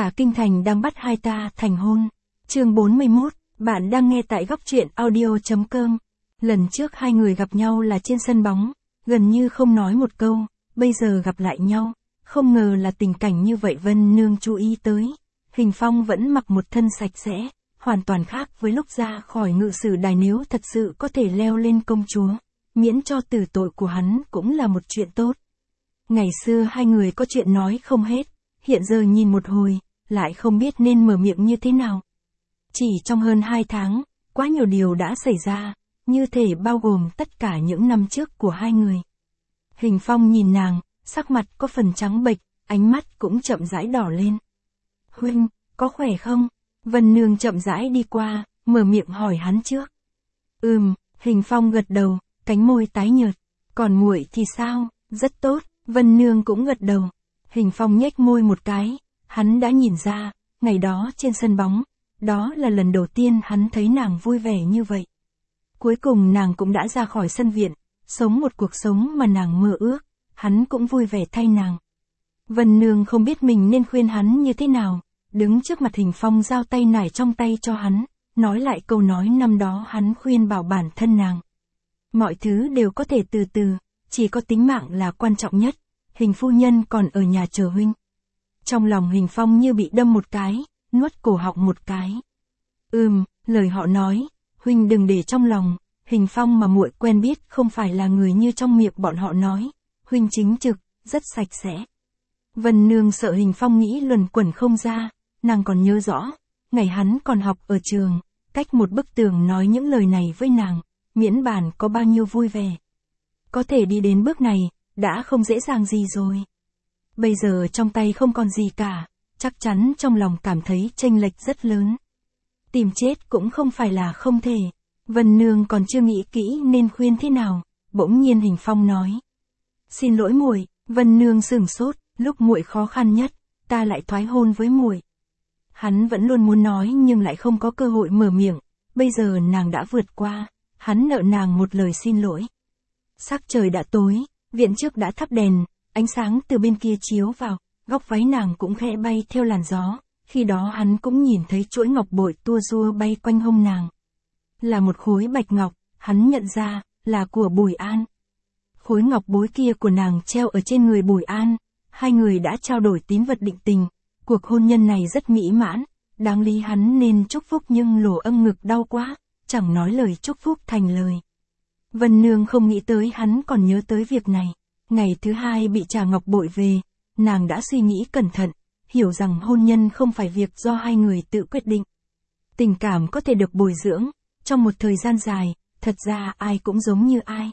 Cả kinh thành đang bắt hai ta thành hôn. Chương 41, bạn đang nghe tại góc truyện audio.com. Lần trước hai người gặp nhau là trên sân bóng, gần như không nói một câu, bây giờ gặp lại nhau, không ngờ là tình cảnh như vậy. Vân Nương chú ý tới, Hình Phong vẫn mặc một thân sạch sẽ, hoàn toàn khác với lúc ra khỏi ngự sử đài. Nếu thật sự có thể leo lên công chúa, miễn cho tử tội của hắn cũng là một chuyện tốt. Ngày xưa hai người có chuyện nói không hết, hiện giờ nhìn một hồi, lại không biết nên mở miệng như thế nào. Chỉ trong hơn 2 tháng, quá nhiều điều đã xảy ra, như thể bao gồm tất cả những năm trước của hai người. Hình Phong nhìn nàng, sắc mặt có phần trắng bệch, ánh mắt cũng chậm rãi đỏ lên. Huynh, có khỏe không? Vân Nương chậm rãi đi qua, mở miệng hỏi hắn trước. Hình Phong gật đầu, cánh môi tái nhợt. Còn muội thì sao? Rất tốt. Vân Nương cũng gật đầu. Hình Phong nhếch môi một cái, hắn đã nhìn ra, ngày đó trên sân bóng, đó là lần đầu tiên hắn thấy nàng vui vẻ như vậy. Cuối cùng nàng cũng đã ra khỏi sân viện, sống một cuộc sống mà nàng mơ ước, hắn cũng vui vẻ thay nàng. Vân Nương không biết mình nên khuyên hắn như thế nào, đứng trước mặt Hình Phong giao tay nải trong tay cho hắn, nói lại câu nói năm đó hắn khuyên bảo bản thân nàng. Mọi thứ đều có thể từ từ, chỉ có tính mạng là quan trọng nhất. Hình phu nhân còn ở nhà chờ huynh. Trong lòng Hình Phong như bị đâm một cái, nuốt cổ họng một cái. Lời họ nói, huynh đừng để trong lòng, Hình Phong mà muội quen biết không phải là người như trong miệng bọn họ nói, huynh chính trực, rất sạch sẽ. Vân Nương sợ Hình Phong nghĩ luẩn quẩn không ra, nàng còn nhớ rõ, ngày hắn còn học ở trường, cách một bức tường nói những lời này với nàng, miễn bàn có bao nhiêu vui vẻ. Có thể đi đến bước này, đã không dễ dàng gì rồi. Bây giờ trong tay không còn gì cả, chắc chắn trong lòng cảm thấy chênh lệch rất lớn. Tìm chết cũng không phải là không thể. Vân Nương còn chưa nghĩ kỹ nên khuyên thế nào, bỗng nhiên Hình Phong nói. Xin lỗi muội. Vân Nương sửng sốt, lúc muội khó khăn nhất, ta lại thoái hôn với muội. Hắn vẫn luôn muốn nói nhưng lại không có cơ hội mở miệng, bây giờ nàng đã vượt qua, hắn nợ nàng một lời xin lỗi. Sắc trời đã tối, viện trước đã thắp đèn, ánh sáng từ bên kia chiếu vào, góc váy nàng cũng khẽ bay theo làn gió, khi đó hắn cũng nhìn thấy chuỗi ngọc bội tua rua bay quanh hông nàng. Là một khối bạch ngọc, hắn nhận ra, là của Bùi An. Khối ngọc bối kia của nàng treo ở trên người Bùi An, hai người đã trao đổi tín vật định tình, cuộc hôn nhân này rất mỹ mãn, đáng lý hắn nên chúc phúc nhưng lỗ âm ngực đau quá, chẳng nói lời chúc phúc thành lời. Vân Nương không nghĩ tới hắn còn nhớ tới việc này. Ngày thứ hai bị trả ngọc bội về, nàng đã suy nghĩ cẩn thận, hiểu rằng hôn nhân không phải việc do hai người tự quyết định. Tình cảm có thể được bồi dưỡng, trong một thời gian dài, thật ra ai cũng giống như ai.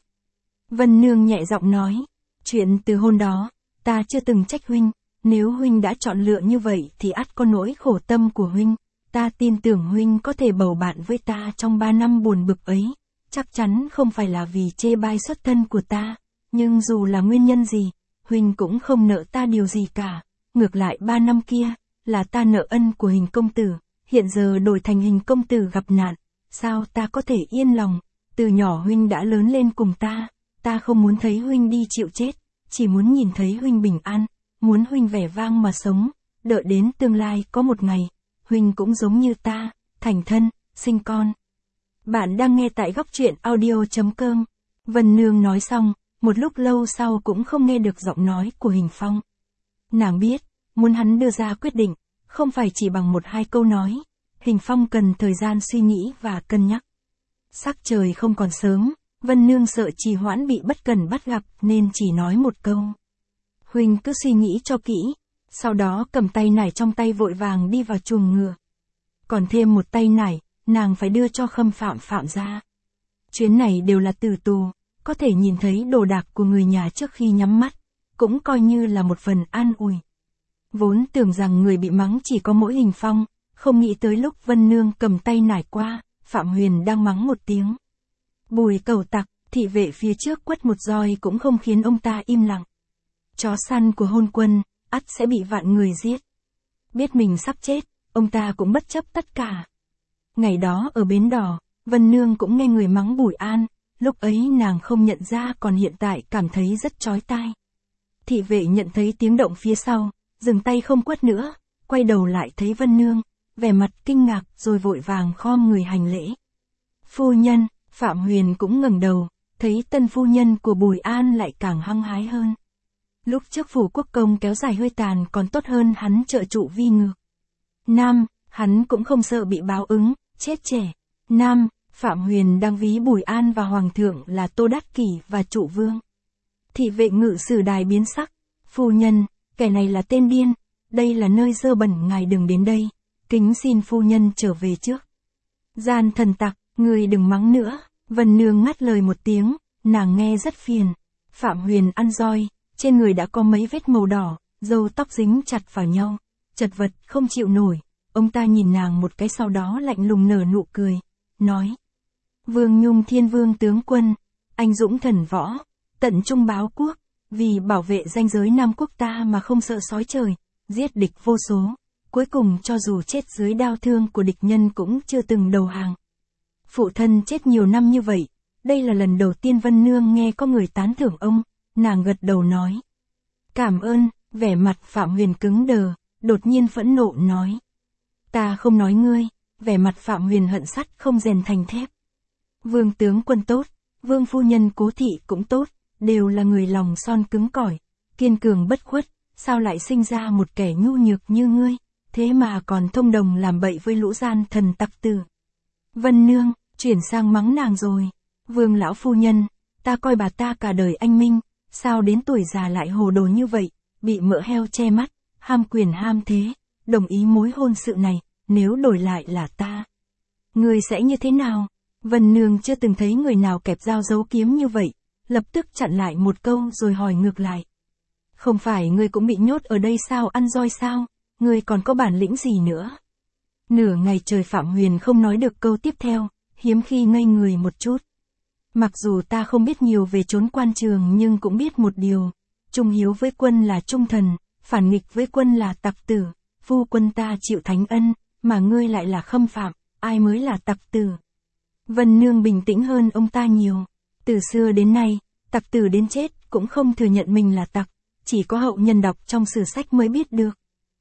Vân Nương nhẹ giọng nói, chuyện từ hôn đó, ta chưa từng trách huynh, nếu huynh đã chọn lựa như vậy thì ắt có nỗi khổ tâm của huynh, ta tin tưởng huynh có thể bầu bạn với ta trong 3 năm buồn bực ấy. Chắc chắn không phải là vì chê bai xuất thân của ta, nhưng dù là nguyên nhân gì, huynh cũng không nợ ta điều gì cả. Ngược lại 3 năm kia, là ta nợ ân của Hình công tử, hiện giờ đổi thành Hình công tử gặp nạn, sao ta có thể yên lòng? Từ nhỏ huynh đã lớn lên cùng ta không muốn thấy huynh đi chịu chết, chỉ muốn nhìn thấy huynh bình an, muốn huynh vẻ vang mà sống, đợi đến tương lai có một ngày, huynh cũng giống như ta, thành thân, sinh con. Bạn đang nghe tại góc truyện audio.com. Vân Nương nói xong, một lúc lâu sau cũng không nghe được giọng nói của Hình Phong. Nàng biết, muốn hắn đưa ra quyết định, không phải chỉ bằng 1-2 câu nói. Hình Phong cần thời gian suy nghĩ và cân nhắc. Sắc trời không còn sớm, Vân Nương sợ trì hoãn bị bất cần bắt gặp nên chỉ nói một câu. Huynh cứ suy nghĩ cho kỹ, sau đó cầm tay nải trong tay vội vàng đi vào chuồng ngựa. Còn thêm một tay nải, nàng phải đưa cho Khâm Phạm ra. Chuyến này đều là tử tù, có thể nhìn thấy đồ đạc của người nhà trước khi nhắm mắt, cũng coi như là một phần an ủi. Vốn tưởng rằng người bị mắng chỉ có mỗi Hình Phong, không nghĩ tới lúc Vân Nương cầm tay nải qua, Phạm Huyền đang mắng một tiếng. Bùi cẩu tặc, thị vệ phía trước quất một roi cũng không khiến ông ta im lặng. Chó săn của hôn quân, ắt sẽ bị vạn người giết. Biết mình sắp chết, ông ta cũng bất chấp tất cả. Ngày đó ở bến đỏ, Vân Nương cũng nghe người mắng Bùi An, lúc ấy nàng không nhận ra còn hiện tại cảm thấy rất chói tai. Thị vệ nhận thấy tiếng động phía sau, dừng tay không quất nữa, quay đầu lại thấy Vân Nương, vẻ mặt kinh ngạc rồi vội vàng khom người hành lễ. Phu nhân, Phạm Huyền cũng ngẩng đầu, thấy tân phu nhân của Bùi An lại càng hăng hái hơn. Lúc trước phủ quốc công kéo dài hơi tàn còn tốt hơn hắn trợ trụ vi ngược. Nam, hắn cũng không sợ bị báo ứng, chết trẻ. Nam, Phạm Huyền đang ví Bùi An và Hoàng thượng là Tô Đát Kỷ và Trụ Vương. Thị vệ ngự sử đài biến sắc. Phu nhân, kẻ này là tên điên, đây là nơi dơ bẩn, ngài đừng đến đây, kính xin phu nhân trở về trước. Gian thần tặc, người đừng mắng nữa. Vân Nương ngắt lời một tiếng, nàng nghe rất phiền. Phạm Huyền ăn roi, trên người đã có mấy vết màu đỏ, râu tóc dính chặt vào nhau, chật vật không chịu nổi. Ông ta nhìn nàng một cái sau đó lạnh lùng nở nụ cười, nói. Vương Nhung Thiên Vương tướng quân, anh dũng thần võ, tận trung báo quốc, vì bảo vệ ranh giới Nam quốc ta mà không sợ sói trời, giết địch vô số, cuối cùng cho dù chết dưới đao thương của địch nhân cũng chưa từng đầu hàng. Phụ thân chết nhiều năm như vậy, đây là lần đầu tiên Vân Nương nghe có người tán thưởng ông, nàng gật đầu nói. Cảm ơn, vẻ mặt Phạm Huyền cứng đờ, đột nhiên phẫn nộ nói. Ta không nói ngươi, vẻ mặt Phạm Huyền hận sắt không rèn thành thép. Vương tướng quân tốt, vương phu nhân Cố thị cũng tốt, đều là người lòng son cứng cỏi, kiên cường bất khuất, sao lại sinh ra một kẻ nhu nhược như ngươi, thế mà còn thông đồng làm bậy với lũ gian thần tặc tử. Vân Nương, chuyển sang mắng nàng rồi. Vương lão phu nhân, ta coi bà ta cả đời anh minh, sao đến tuổi già lại hồ đồ như vậy, bị mỡ heo che mắt, ham quyền ham thế, đồng ý mối hôn sự này, nếu đổi lại là ta. Ngươi sẽ như thế nào? Vân Nương chưa từng thấy người nào kẹp dao giấu kiếm như vậy, lập tức chặn lại một câu rồi hỏi ngược lại. Không phải ngươi cũng bị nhốt ở đây sao, ăn roi sao, ngươi còn có bản lĩnh gì nữa? Nửa ngày trời Phạm Huyền không nói được câu tiếp theo, hiếm khi ngây người một chút. Mặc dù ta không biết nhiều về chốn quan trường nhưng cũng biết một điều, trung hiếu với quân là trung thần, phản nghịch với quân là tặc tử, phu quân ta chịu thánh ân, mà ngươi lại là khâm phạm, ai mới là tặc tử? Vân Nương bình tĩnh hơn ông ta nhiều, từ xưa đến nay, tặc tử đến chết cũng không thừa nhận mình là tặc, chỉ có hậu nhân đọc trong sử sách mới biết được.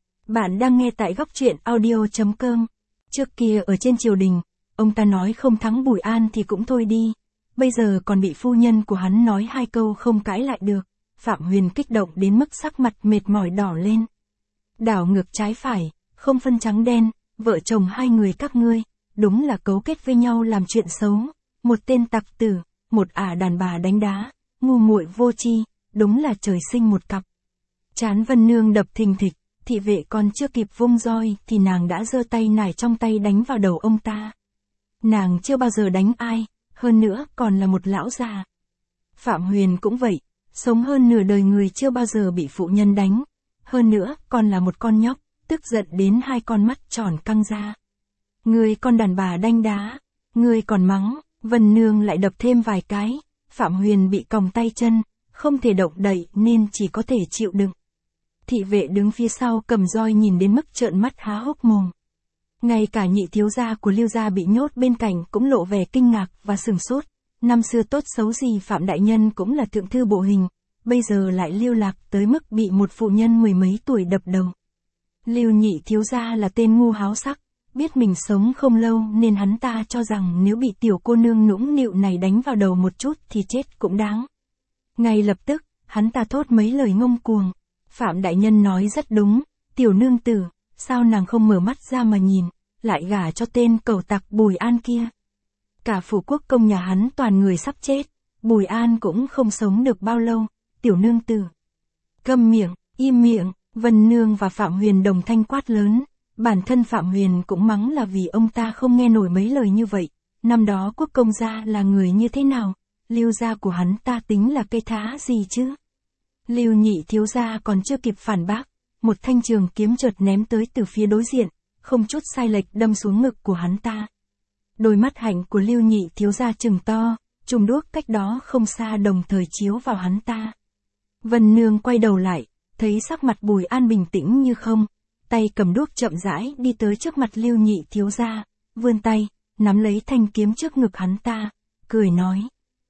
Bạn đang nghe tại góc truyện audio.com. Trước kia ở trên triều đình, ông ta nói không thắng Bùi An thì cũng thôi đi, bây giờ còn bị phu nhân của hắn nói hai câu không cãi lại được. Phạm Huyền kích động đến mức sắc mặt mệt mỏi đỏ lên. Đảo ngược trái phải, không phân trắng đen, vợ chồng hai người các ngươi, đúng là cấu kết với nhau làm chuyện xấu, một tên tặc tử, một đàn bà đánh đá, ngu muội vô tri, đúng là trời sinh một cặp. Trán Vân Nương đập thình thịch, thị vệ còn chưa kịp vung roi thì nàng đã giơ tay nải trong tay đánh vào đầu ông ta. Nàng chưa bao giờ đánh ai, hơn nữa còn là một lão già. Phạm Huyền cũng vậy, sống hơn nửa đời người chưa bao giờ bị phụ nhân đánh, hơn nữa còn là một con nhóc, tức giận đến hai con mắt tròn căng ra. Ngươi con đàn bà đanh đá, ngươi còn mắng, Vân Nương lại đập thêm vài cái, Phạm Huyền bị còng tay chân, không thể động đậy nên chỉ có thể chịu đựng. Thị vệ đứng phía sau cầm roi nhìn đến mức trợn mắt há hốc mồm. Ngay cả nhị thiếu gia của Lưu gia bị nhốt bên cạnh cũng lộ vẻ kinh ngạc và sửng sốt. Năm xưa tốt xấu gì Phạm đại nhân cũng là thượng thư bộ hình, bây giờ lại lưu lạc tới mức bị một phụ nhân mười mấy tuổi đập đầu. Lưu nhị thiếu gia là tên ngu háo sắc, biết mình sống không lâu nên hắn ta cho rằng nếu bị tiểu cô nương nũng nịu này đánh vào đầu một chút thì chết cũng đáng. Ngay lập tức, hắn ta thốt mấy lời ngông cuồng. Phạm đại nhân nói rất đúng, tiểu nương tử, sao nàng không mở mắt ra mà nhìn, lại gả cho tên cẩu tặc Bùi An kia. Cả phủ quốc công nhà hắn toàn người sắp chết, Bùi An cũng không sống được bao lâu, tiểu nương tử. Câm miệng, im miệng, Vân Nương và Phạm Huyền đồng thanh quát lớn, bản thân Phạm Huyền cũng mắng là vì ông ta không nghe nổi mấy lời như vậy, năm đó quốc công gia là người như thế nào, Lưu gia của hắn ta tính là cây thá gì chứ. Lưu nhị thiếu gia còn chưa kịp phản bác, một thanh trường kiếm chợt ném tới từ phía đối diện, không chút sai lệch đâm xuống ngực của hắn ta. Đôi mắt hạnh của Lưu nhị thiếu gia trừng to, chùm đuốc cách đó không xa đồng thời chiếu vào hắn ta. Vân Nương quay đầu lại, thấy sắc mặt Bùi An bình tĩnh như không, tay cầm đuốc chậm rãi đi tới trước mặt Lưu nhị thiếu gia, vươn tay, nắm lấy thanh kiếm trước ngực hắn ta, cười nói.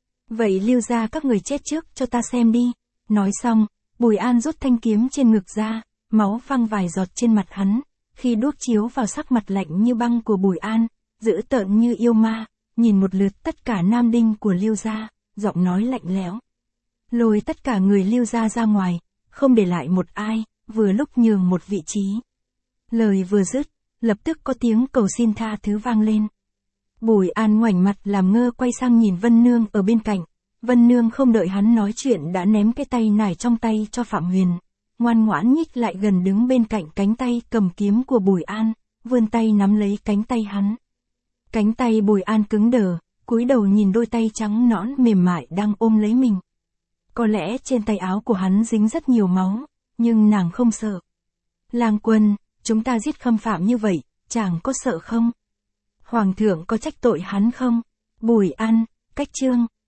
Vậy Lưu gia các người chết trước cho ta xem đi. Nói xong, Bùi An rút thanh kiếm trên ngực ra, máu văng vài giọt trên mặt hắn, Khi đuốc chiếu vào sắc mặt lạnh như băng của Bùi An, dữ tợn như yêu ma, nhìn một lượt tất cả nam đinh của Lưu gia, giọng nói lạnh lẽo. Lôi tất cả người Lưu gia ra ngoài, không để lại một ai, vừa lúc nhường một vị trí. Lời vừa dứt, lập tức có tiếng cầu xin tha thứ vang lên. Bùi An ngoảnh mặt làm ngơ quay sang nhìn Vân Nương ở bên cạnh. Vân Nương không đợi hắn nói chuyện đã ném cái tay nải trong tay cho Phạm Huyền. Ngoan ngoãn nhích lại gần đứng bên cạnh cánh tay cầm kiếm của Bùi An, vươn tay nắm lấy cánh tay hắn. Cánh tay Bùi An cứng đờ, cúi đầu nhìn đôi tay trắng nõn mềm mại đang ôm lấy mình. Có lẽ trên tay áo của hắn dính rất nhiều máu, nhưng nàng không sợ. Lang Quân, chúng ta giết Khâm Phạm như vậy, chàng có sợ không? Hoàng thượng có trách tội hắn không? Bùi An, cách chương.